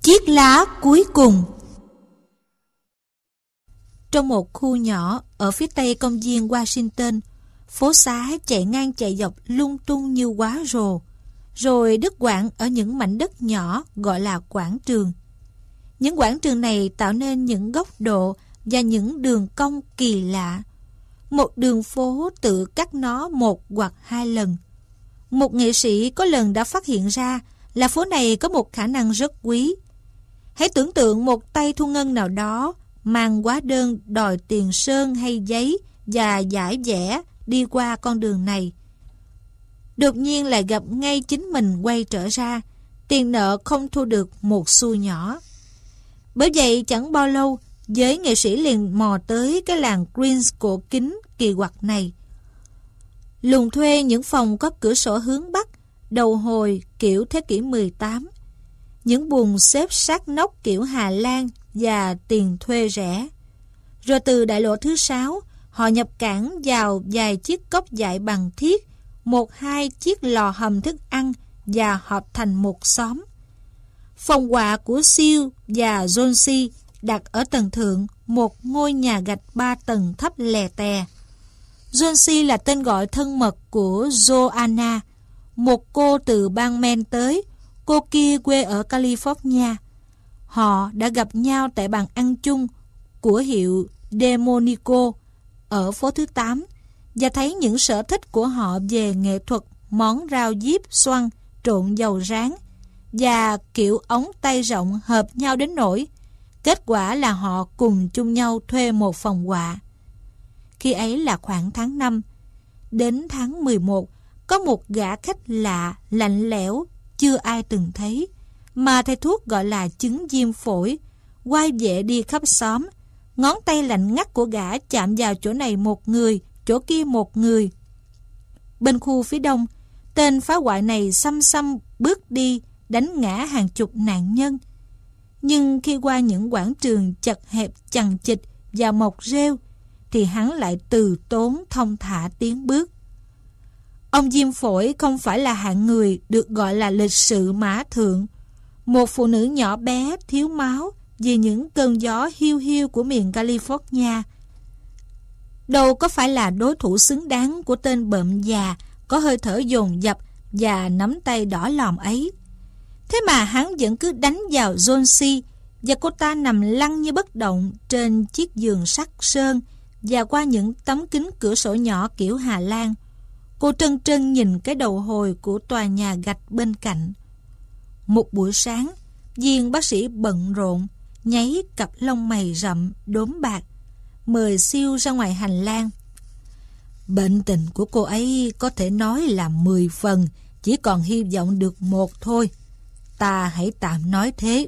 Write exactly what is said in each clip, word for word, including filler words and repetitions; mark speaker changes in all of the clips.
Speaker 1: Chiếc lá cuối cùng. Trong một khu nhỏ ở phía tây công viên Washington, phố xá chạy ngang chạy dọc lung tung như quá rồ, rồi đứt quãng ở những mảnh đất nhỏ gọi là quảng trường. Những quảng trường này tạo nên những góc độ và những đường cong kỳ lạ. Một đường phố tự cắt nó một hoặc hai lần. Một nghệ sĩ có lần đã phát hiện ra là phố này có một khả năng rất quý. Hãy tưởng tượng một tay thu ngân nào đó mang hóa đơn đòi tiền sơn hay giấy và giải vẽ đi qua con đường này. Đột nhiên lại gặp ngay chính mình quay trở ra, tiền nợ không thu được một xu nhỏ. Bởi vậy chẳng bao lâu, giới nghệ sĩ liền mò tới cái làng Queens cổ kính kỳ quặc này. Lùng thuê những phòng có cửa sổ hướng Bắc, đầu hồi kiểu thế kỷ mười tám. Những buồng xếp sát nóc kiểu Hà Lan và tiền thuê rẻ. Rồi từ đại lộ thứ sáu, họ nhập cảng vào vài chiếc cốc dại bằng thiết, một hai chiếc lò hầm thức ăn và hợp thành một xóm. Phòng quà của Siêu và Jonesy đặt ở tầng thượng một ngôi nhà gạch ba tầng thấp lè tè. Jonesy là tên gọi thân mật của Joanna, một cô từ bang Maine tới, cô kia quê ở California. Họ đã gặp nhau tại bàn ăn chung của hiệu Demonico ở phố thứ tám và thấy những sở thích của họ về nghệ thuật món rau diếp xoăn trộn dầu rán và kiểu ống tay rộng hợp nhau đến nỗi kết quả là họ cùng chung nhau thuê một phòng quạ. Khi ấy là khoảng tháng năm. Đến tháng mười một, có một gã khách lạ, lạnh lẽo, chưa ai từng thấy, mà thầy thuốc gọi là chứng viêm phổi, quay vệ đi khắp xóm. Ngón tay lạnh ngắt của gã chạm vào chỗ này một người, chỗ kia một người. Bên khu phía đông, tên phá hoại này xăm xăm bước đi, đánh ngã hàng chục nạn nhân. Nhưng khi qua những quảng trường chật hẹp chằng chịt và mọc rêu, thì hắn lại từ tốn thong thả tiến bước. Ông viêm phổi không phải là hạng người được gọi là lịch sự mã thượng. Một phụ nữ nhỏ bé, thiếu máu vì những cơn gió hiu hiu của miền California, đâu có phải là đối thủ xứng đáng của tên bợm già có hơi thở dồn dập và nắm tay đỏ lòm ấy. Thế mà hắn vẫn cứ đánh vào Jonesy, và cô ta nằm lăn như bất động trên chiếc giường sắt sơn và qua những tấm kính cửa sổ nhỏ kiểu Hà Lan. Cô trân trân nhìn cái đầu hồi của tòa nhà gạch bên cạnh. Một buổi sáng, viên bác sĩ bận rộn, nháy cặp lông mày rậm, đốm bạc, mời Siêu ra ngoài hành lang. Bệnh tình của cô ấy có thể nói là mười phần, chỉ còn hy vọng được một thôi. Ta hãy tạm nói thế.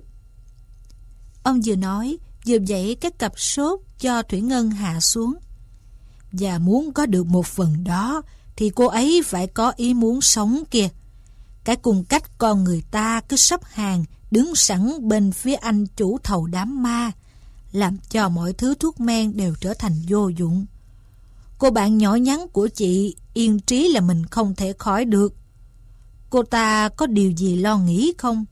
Speaker 1: Ông vừa nói, vừa dãy cái cặp sốt cho Thủy Ngân hạ xuống. Và muốn có được một phần đó, thì cô ấy phải có ý muốn sống kìa. Cái cung cách con người ta cứ sắp hàng, đứng sẵn bên phía anh chủ thầu đám ma, làm cho mọi thứ thuốc men đều trở thành vô dụng. Cô bạn nhỏ nhắn của chị yên trí là mình không thể khỏi được. Cô ta có điều gì lo nghĩ không?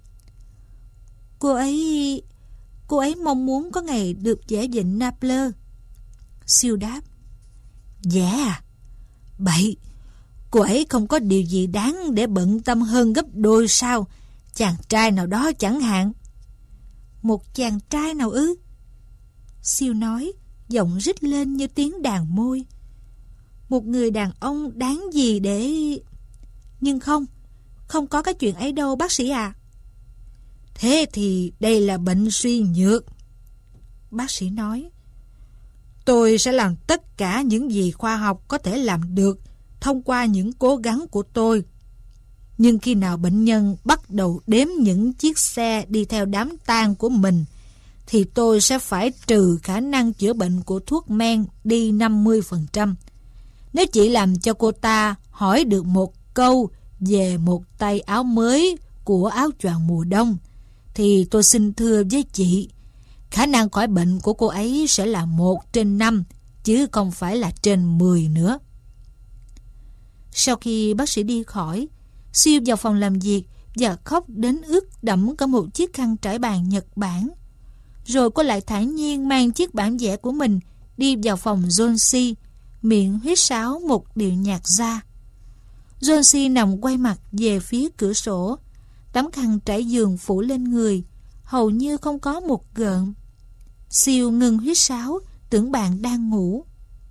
Speaker 1: Cô ấy... Cô ấy mong muốn có ngày được vẽ vịnh Naples. Siêu đáp. Vẽ à? Bậy! Cô ấy không có điều gì đáng để bận tâm hơn gấp đôi sao? Chàng trai nào đó chẳng hạn. Một chàng trai nào ư? Siêu nói, giọng rít lên như tiếng đàn môi. Một người đàn ông đáng gì để... Nhưng không, không có cái chuyện ấy đâu bác sĩ à. Thế thì đây là bệnh suy nhược. Bác sĩ nói. Tôi sẽ làm tất cả những gì khoa học có thể làm được thông qua những cố gắng của tôi. Nhưng khi nào bệnh nhân bắt đầu đếm những chiếc xe đi theo đám tang của mình, thì tôi sẽ phải trừ khả năng chữa bệnh của thuốc men đi năm mươi phần trăm. Nếu chỉ làm cho cô ta hỏi được một câu về một tay áo mới của áo choàng mùa đông, thì tôi xin thưa với chị, khả năng khỏi bệnh của cô ấy sẽ là một trên năm, chứ không phải là trên mười nữa. Sau khi bác sĩ đi khỏi, Siêu vào phòng làm việc và khóc đến ướt đẫm cả một chiếc khăn trải bàn Nhật Bản. Rồi cô lại thản nhiên mang chiếc bản vẽ của mình đi vào phòng John C, miệng huýt sáo một điệu nhạc ra. John C nằm quay mặt về phía cửa sổ, tấm khăn trải giường phủ lên người, hầu như không có một gợn. Siêu ngừng huýt sáo, tưởng bạn đang ngủ.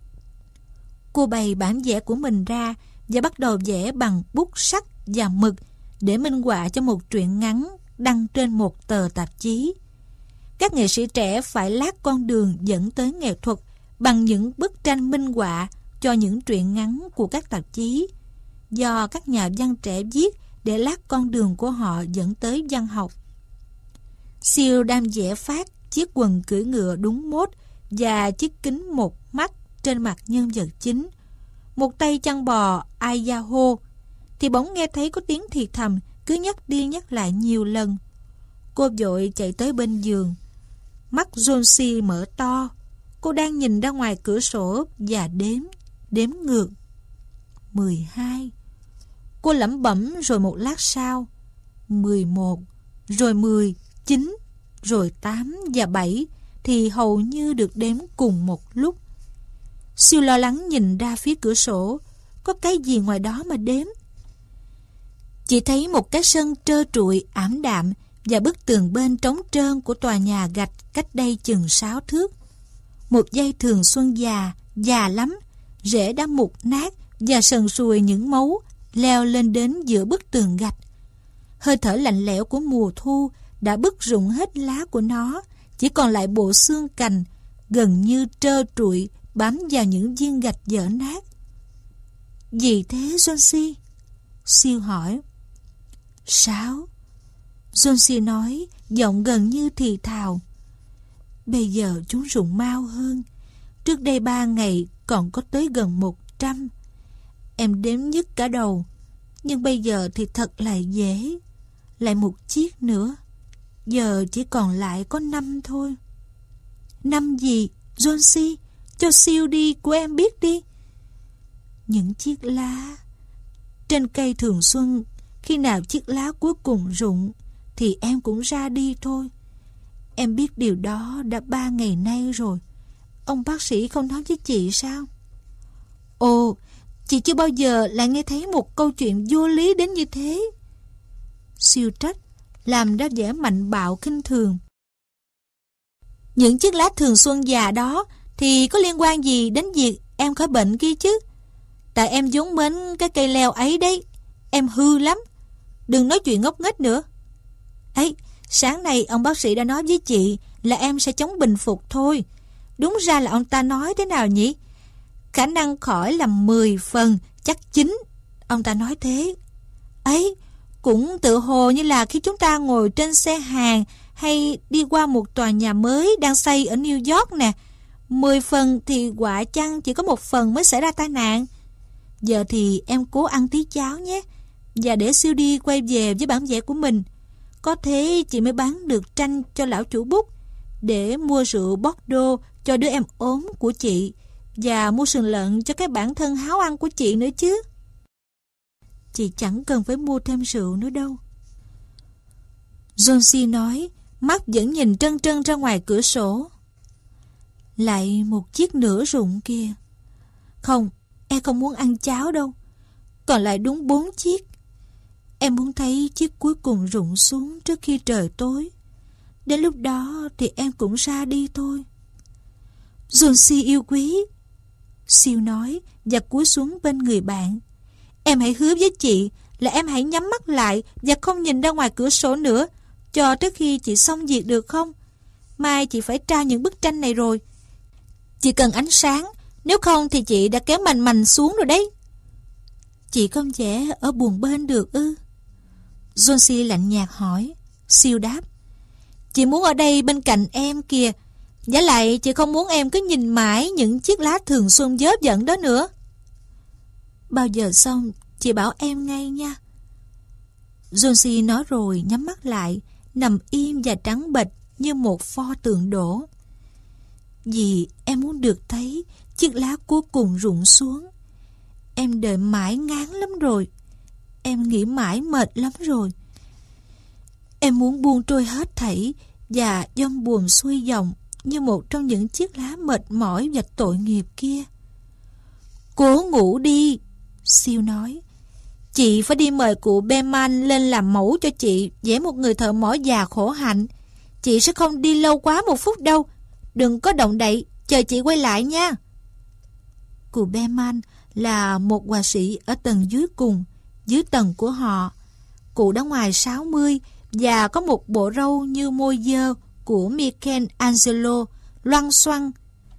Speaker 1: Cô bày bản vẽ của mình ra và bắt đầu vẽ bằng bút sắt và mực để minh họa cho một truyện ngắn đăng trên một tờ tạp chí. Các nghệ sĩ trẻ phải lát con đường dẫn tới nghệ thuật bằng những bức tranh minh họa cho những truyện ngắn của các tạp chí, do các nhà văn trẻ viết để lát con đường của họ dẫn tới văn học. Siêu đang vẽ phát chiếc quần cưỡi ngựa đúng mốt và chiếc kính một mắt trên mặt nhân vật chính, một tay chăn bò Idaho, thì bỗng nghe thấy có tiếng thì thầm cứ nhắc đi nhắc lại nhiều lần. Cô vội chạy tới bên giường. Mắt John C mở to. Cô đang nhìn ra ngoài cửa sổ và đếm, đếm ngược. mười hai. Cô lẩm bẩm rồi một lát sau. mười một, rồi mười, chín, rồi tám và bảy thì hầu như được đếm cùng một lúc. Siêu lo lắng nhìn ra phía cửa sổ. Có cái gì ngoài đó mà đếm? Chỉ thấy một cái sân trơ trụi ảm đạm và bức tường bên trống trơn của tòa nhà gạch cách đây chừng sáu thước. Một dây thường xuân già, già lắm, rễ đã mục nát và sần sùi những mấu leo lên đến giữa bức tường gạch. Hơi thở lạnh lẽo của mùa thu đã bứt rụng hết lá của nó, chỉ còn lại bộ xương cành gần như trơ trụi bám vào những viên gạch dở nát. Gì thế John C? Siêu hỏi. Sáu. John C nói, giọng gần như thì thào. Bây giờ chúng rụng mau hơn. Trước đây ba ngày còn có tới gần một trăm. Em đếm nhức cả đầu. Nhưng bây giờ thì thật là dễ. Lại một chiếc nữa. Giờ chỉ còn lại có năm thôi. Năm gì? John C, cho siêu đi của em biết đi. Những chiếc lá. Trên cây thường xuân, khi nào chiếc lá cuối cùng rụng thì em cũng ra đi thôi. Em biết điều đó đã ba ngày nay rồi. Ông bác sĩ không nói với chị sao? Ồ, chị chưa bao giờ lại nghe thấy một câu chuyện vô lý đến như thế. Siêu trách, làm ra vẻ mạnh bạo khinh thường. Những chiếc lá thường xuân già đó thì có liên quan gì đến việc em khỏi bệnh kia chứ? Tại em vốn mến cái cây leo ấy đấy. Em hư lắm. Đừng nói chuyện ngốc nghếch nữa. Ấy, sáng nay ông bác sĩ đã nói với chị là em sẽ chống bình phục thôi. Đúng ra là ông ta nói thế nào nhỉ? Khả năng khỏi là mười phần, chắc chín. Ông ta nói thế. Ấy, cũng tự hồ như là khi chúng ta ngồi trên xe hàng hay đi qua một tòa nhà mới đang xây ở New York nè. Mười phần thì quả chăng chỉ có một phần mới xảy ra tai nạn. Giờ thì em cố ăn tí cháo nhé. Và để siêu đi quay về với bản vẽ của mình. Có thế chị mới bán được tranh cho lão chủ bút, để mua rượu Bordeaux cho đứa em ốm của chị, và mua sườn lợn cho cái bản thân háo ăn của chị nữa chứ. Chị chẳng cần phải mua thêm rượu nữa đâu. John C nói, mắt vẫn nhìn trân trân ra ngoài cửa sổ. Lại một chiếc nữa rụng kia. Không, em không muốn ăn cháo đâu. Còn lại đúng bốn chiếc. Em muốn thấy chiếc cuối cùng rụng xuống trước khi trời tối. Đến lúc đó thì em cũng ra đi thôi. John C yêu quý. Siêu nói và cúi xuống bên người bạn. Em hãy hứa với chị là em hãy nhắm mắt lại và không nhìn ra ngoài cửa sổ nữa cho tới khi chị xong việc được không? Mai chị phải tra những bức tranh này rồi. Chị cần ánh sáng, nếu không thì chị đã kéo mành mành xuống rồi đấy. Chị không vẽ ở buồng bên được ư? John C lạnh nhạt hỏi. Siêu đáp. Chị muốn ở đây bên cạnh em kìa. Giả lại chị không muốn em cứ nhìn mãi những chiếc lá thường xuân vớ vẩn đó nữa. Bao giờ xong chị bảo em ngay nha. John C nói rồi nhắm mắt lại, nằm im và trắng bệch như một pho tượng đổ. Vì em muốn được thấy chiếc lá cuối cùng rụng xuống. Em đợi mãi ngán lắm rồi. Em nghĩ mãi mệt lắm rồi. Em muốn buông trôi hết thảy và dông buồm xuôi dòng như một trong những chiếc lá mệt mỏi và tội nghiệp kia. Cố ngủ đi, Siêu nói. Chị phải đi mời cụ Beman lên làm mẫu cho chị vẽ một người thợ mỏ già khổ hạnh. Chị sẽ không đi lâu quá một phút đâu. Đừng có động đậy, chờ chị quay lại nha. Cụ Beman là một họa sĩ ở tầng dưới cùng, dưới tầng của họ. Cụ đã ngoài sáu mươi và có một bộ râu như môi dơ của Michelangelo loăn xoăn.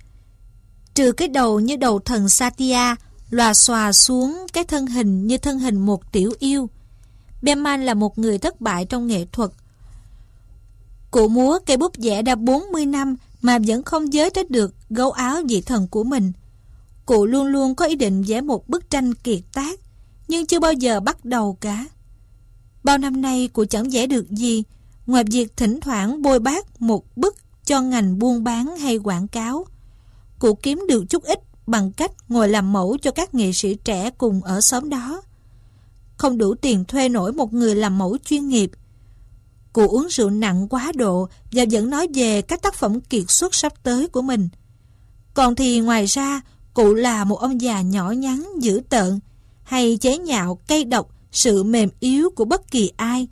Speaker 1: Trừ cái đầu như đầu thần Satya, lòa xòa xuống cái thân hình như thân hình một tiểu yêu. Beman là một người thất bại trong nghệ thuật. Cụ múa cây bút vẽ đã bốn mươi năm mà vẫn không giới tới được gấu áo vị thần của mình. Cụ luôn luôn có ý định vẽ một bức tranh kiệt tác, nhưng chưa bao giờ bắt đầu cả. Bao năm nay cụ chẳng vẽ được gì, ngoài việc thỉnh thoảng bôi bác một bức cho ngành buôn bán hay quảng cáo. Cụ kiếm được chút ít bằng cách ngồi làm mẫu cho các nghệ sĩ trẻ cùng ở xóm đó. Không đủ tiền thuê nổi một người làm mẫu chuyên nghiệp. Cụ uống rượu nặng quá độ và vẫn nói về các tác phẩm kiệt xuất sắp tới của mình. Còn thì ngoài ra, cụ là một ông già nhỏ nhắn dữ tợn, hay chế nhạo cay độc sự mềm yếu của bất kỳ ai,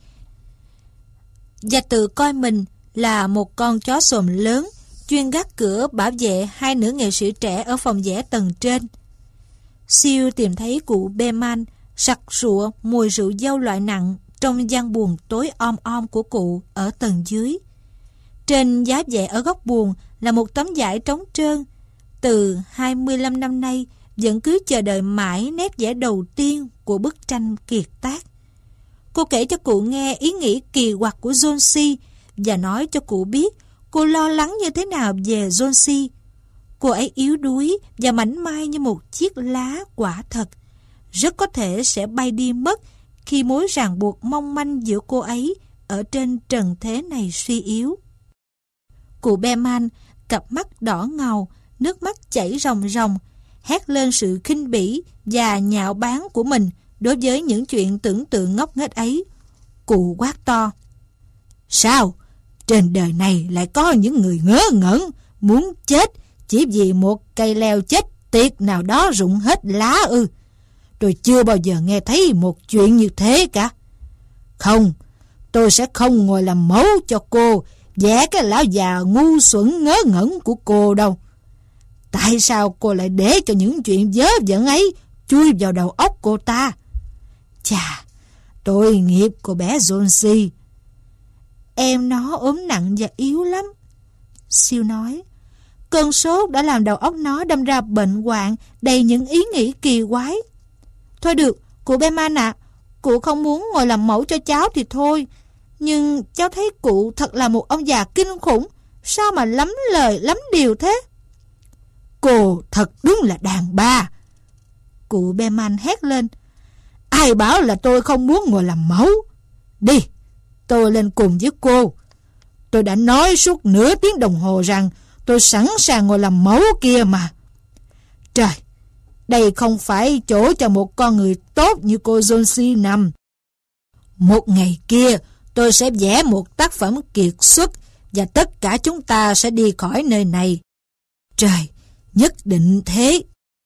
Speaker 1: và tự coi mình là một con chó xồm lớn chuyên gác cửa bảo vệ hai nữ nghệ sĩ trẻ ở phòng vẽ tầng trên. Siêu tìm thấy cụ Beman sặc sụa mùi rượu dâu loại nặng trong gian buồng tối om om của cụ ở tầng dưới. Trên giá vẽ ở góc buồng là một tấm vải trống trơn. Từ hai mươi lăm năm nay vẫn cứ chờ đợi mãi nét vẽ đầu tiên của bức tranh kiệt tác. Cô kể cho cụ nghe ý nghĩ kỳ quặc của Jonesy và nói cho cụ biết cô lo lắng như thế nào về Jonesy. Cô ấy yếu đuối và mảnh mai như một chiếc lá quả thật, rất có thể sẽ bay đi mất khi mối ràng buộc mong manh giữa cô ấy ở trên trần thế này suy yếu. Cụ Beman, cặp mắt đỏ ngầu, nước mắt chảy ròng ròng, hét lên sự khinh bỉ và nhạo báng của mình đối với những chuyện tưởng tượng ngốc nghếch ấy. Cụ quát to: Sao? Trên đời này lại có những người ngớ ngẩn muốn chết chỉ vì một cây leo chết tiệt nào đó rụng hết lá ư? Tôi chưa bao giờ nghe thấy một chuyện như thế cả. Không, tôi sẽ không ngồi làm mẫu cho cô vẽ cái lão già ngu xuẩn ngớ ngẩn của cô đâu. Tại sao cô lại để cho những chuyện vớ vẩn ấy chui vào đầu óc cô ta? Chà, tội nghiệp cô bé Jonesy. Em nó ốm nặng và yếu lắm, Siêu nói. Cơn sốt đã làm đầu óc nó đâm ra bệnh hoạn đầy những ý nghĩ kỳ quái. Thôi được, cụ Beman ạ, à, cụ không muốn ngồi làm mẫu cho cháu thì thôi. Nhưng cháu thấy cụ thật là một ông già kinh khủng. Sao mà lắm lời lắm điều thế? Cô thật đúng là đàn bà, cụ Beman hét lên. Ai bảo là tôi không muốn ngồi làm mẫu? Đi, tôi lên cùng với cô. Tôi đã nói suốt nửa tiếng đồng hồ rằng tôi sẵn sàng ngồi làm mẫu kia mà. Trời, đây không phải chỗ cho một con người tốt như cô Jonesy nằm. Một ngày kia tôi sẽ vẽ một tác phẩm kiệt xuất và tất cả chúng ta sẽ đi khỏi nơi này. Trời, nhất định thế.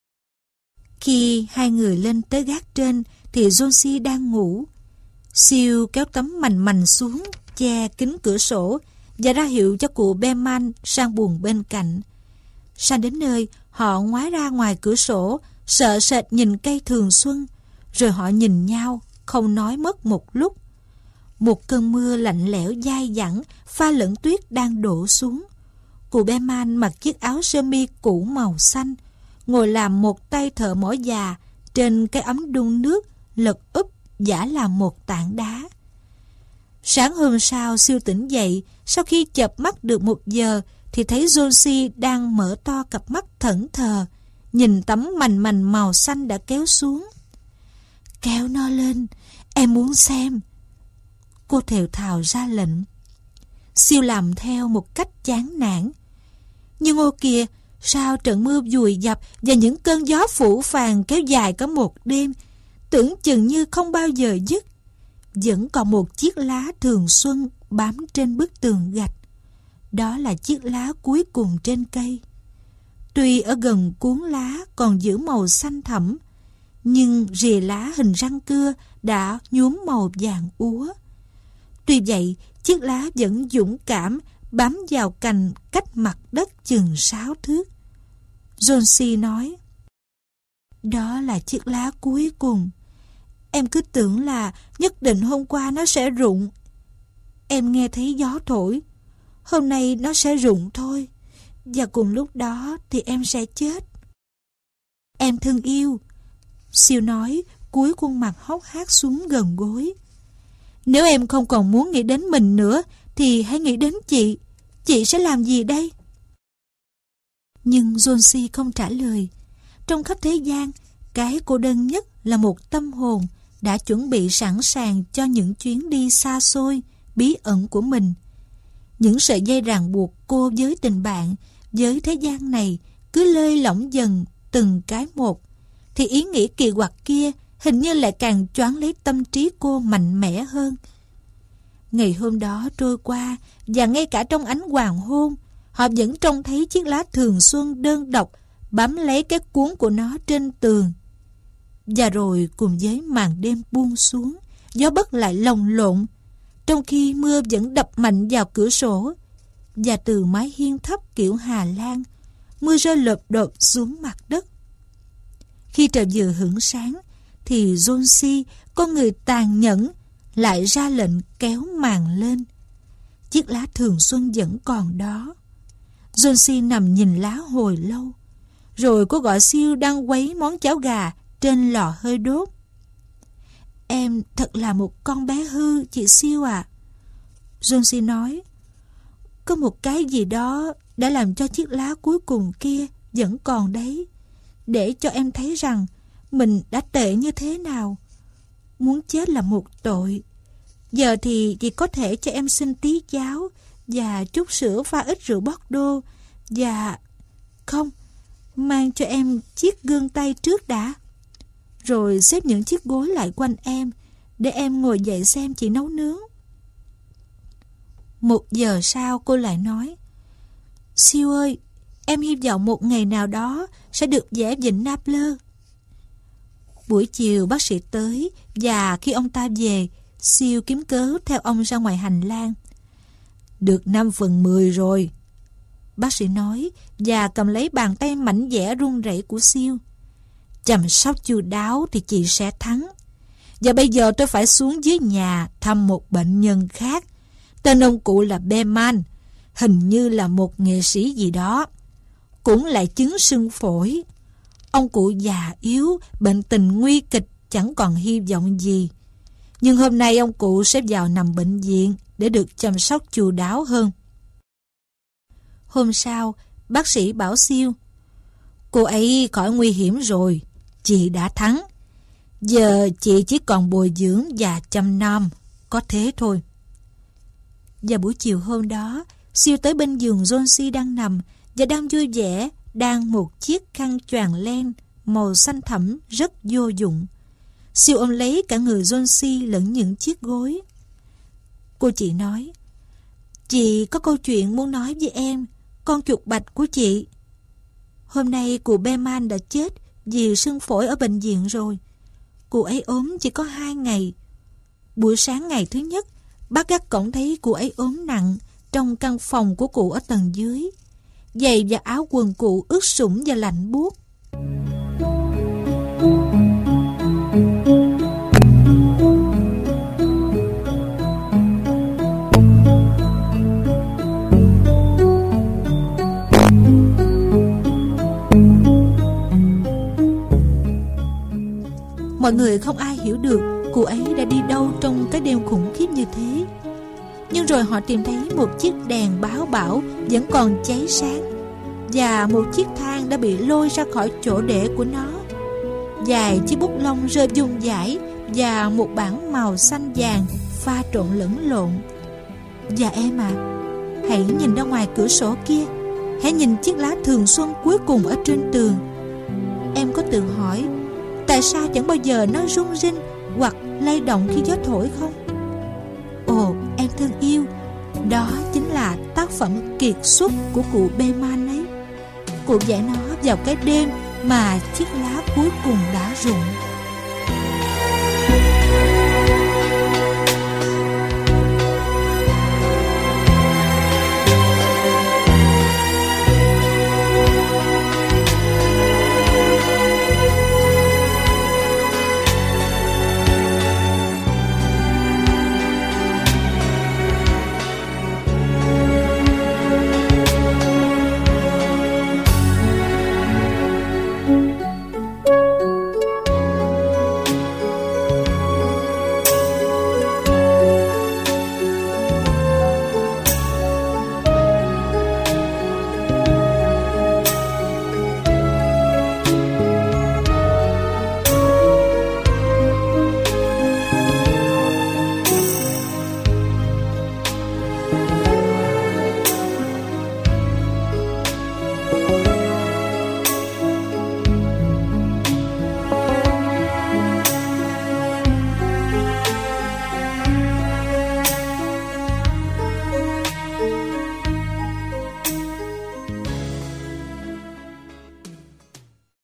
Speaker 1: Khi hai người lên tới gác trên thì Jonesy đang ngủ. Siêu kéo tấm mành mành xuống che kính cửa sổ và ra hiệu cho cụ Beman sang buồng bên cạnh. Sang đến nơi, họ ngoái ra ngoài cửa sổ, sợ sệt nhìn cây thường xuân, rồi họ nhìn nhau, không nói mất một lúc. Một cơn mưa lạnh lẽo dai dẳng pha lẫn tuyết đang đổ xuống. Cụ Beman mặc chiếc áo sơ mi cũ màu xanh, ngồi làm một tay thợ mỏ già trên cái ấm đun nước lật úp giả làm một tảng đá. Sáng hôm sau, Siêu tỉnh dậy, sau khi chợp mắt được một giờ thì thấy Jonesy đang mở to cặp mắt thẫn thờ, nhìn tấm mành mành màu xanh đã kéo xuống. Kéo nó lên, em muốn xem, cô thều thào ra lệnh. Siêu làm theo một cách chán nản. Nhưng ô kìa, sao trận mưa dùi dập và những cơn gió phủ phàng kéo dài cả một đêm, tưởng chừng như không bao giờ dứt. vẫn còn một chiếc lá thường xuân bám trên bức tường gạch. Đó là chiếc lá cuối cùng trên cây. Tuy ở gần cuốn lá còn giữ màu xanh thẫm, nhưng rìa lá hình răng cưa đã nhuốm màu vàng úa. Tuy vậy, chiếc lá vẫn dũng cảm bám vào cành cách mặt đất chừng sáu thước. Jonesy nói, đó là chiếc lá cuối cùng. Em cứ tưởng là nhất định hôm qua nó sẽ rụng. Em nghe thấy gió thổi. Hôm nay nó sẽ rụng thôi. Và cùng lúc đó thì em sẽ chết. Em thân yêu, Siêu nói, cúi khuôn mặt hốc hác xuống gần gối. Nếu em không còn muốn nghĩ đến mình nữa thì hãy nghĩ đến chị. Chị sẽ làm gì đây? Nhưng Jonesy không trả lời. Trong khắp thế gian, cái cô đơn nhất là một tâm hồn đã chuẩn bị sẵn sàng cho những chuyến đi xa xôi, bí ẩn của mình. Những sợi dây ràng buộc cô với tình bạn, với thế gian này cứ lơi lỏng dần từng cái một, thì ý nghĩ kỳ quặc kia hình như lại càng choáng lấy tâm trí cô mạnh mẽ hơn. Ngày hôm đó trôi qua, và ngay cả trong ánh hoàng hôn, họ vẫn trông thấy chiếc lá thường xuân đơn độc bám lấy cái cuốn của nó trên tường. Và rồi cùng với màn đêm buông xuống, gió bấc lại lồng lộn, trong khi mưa vẫn đập mạnh vào cửa sổ. Và từ mái hiên thấp kiểu Hà Lan, mưa rơi lộp đột xuống mặt đất. Khi trời vừa hửng sáng, thì Jonesy, con người tàn nhẫn, lại ra lệnh kéo màn lên. Chiếc lá thường xuân vẫn còn đó. Jonesy nằm nhìn lá hồi lâu. Rồi cô gọi Siêu đang quấy món cháo gà trên lò hơi đốt. Em thật là một con bé hư, chị Siêu à. Jonesy nói, có một cái gì đó đã làm cho chiếc lá cuối cùng kia vẫn còn đấy, để cho em thấy rằng mình đã tệ như thế nào. Muốn chết là một tội. Giờ thì chị có thể cho em xin tí cháo và chút sữa pha ít rượu Bordeaux, và không, mang cho em chiếc gương tay trước đã, rồi xếp những chiếc gối lại quanh em để em ngồi dậy xem chị nấu nướng. Một giờ sau cô lại nói, Siêu ơi, em hy vọng một ngày nào đó sẽ được vẽ vịnh Naples. Buổi chiều bác sĩ tới, và khi ông ta về, Siêu kiếm cớ theo ông ra ngoài hành lang. Được năm phần mười rồi, bác sĩ nói, và cầm lấy bàn tay mảnh dẻ run rẩy của Siêu. Chăm sóc chu đáo thì chị sẽ thắng. Và bây giờ tôi phải xuống dưới nhà thăm một bệnh nhân khác. Tên ông cụ là Beman, hình như là một nghệ sĩ gì đó, cũng lại chứng sưng phổi. Ông cụ già yếu, bệnh tình nguy kịch, chẳng còn hy vọng gì. Nhưng hôm nay ông cụ sẽ vào nằm bệnh viện để được chăm sóc chu đáo hơn. Hôm sau, bác sĩ bảo Siêu, cô ấy khỏi nguy hiểm rồi, chị đã thắng. Giờ chị chỉ còn bồi dưỡng và chăm nom, có thế thôi. Và buổi chiều hôm đó, Siêu tới bên giường Jonesy đang nằm và đang vui vẻ đan một chiếc khăn choàng len màu xanh thẫm rất vô dụng. Siêu ôm lấy cả người Jonesy lẫn những chiếc gối. Cô chị nói, chị có câu chuyện muốn nói với em, con chuột bạch của chị. Hôm nay cụ Beman đã chết vì sưng phổi ở bệnh viện rồi. Cụ ấy ốm chỉ có hai ngày. Buổi sáng ngày thứ nhất, bác gác cổng thấy cụ ấy ốm nặng trong căn phòng của cụ ở tầng dưới. Giày và áo quần cụ ướt sũng và lạnh buốt. Mọi người không ai hiểu được cụ ấy đã đi đâu trong cái đêm khủng khiếp như thế. Nhưng rồi họ tìm thấy một chiếc đèn báo bão vẫn còn cháy sáng, và một chiếc thang đã bị lôi ra khỏi chỗ để của nó. Vài chiếc bút lông rơi vung vãi, và một bảng màu xanh vàng pha trộn lẫn lộn. Và em à, hãy nhìn ra ngoài cửa sổ kia. Hãy nhìn chiếc lá thường xuân cuối cùng ở trên tường. Em có tự hỏi tại sao chẳng bao giờ nó rung rinh hoặc lay động khi gió thổi không? thân yêu. Đó chính là tác phẩm kiệt xuất của cụ Beman ấy. Cụ vẽ nó vào cái đêm mà chiếc lá cuối cùng đã rụng.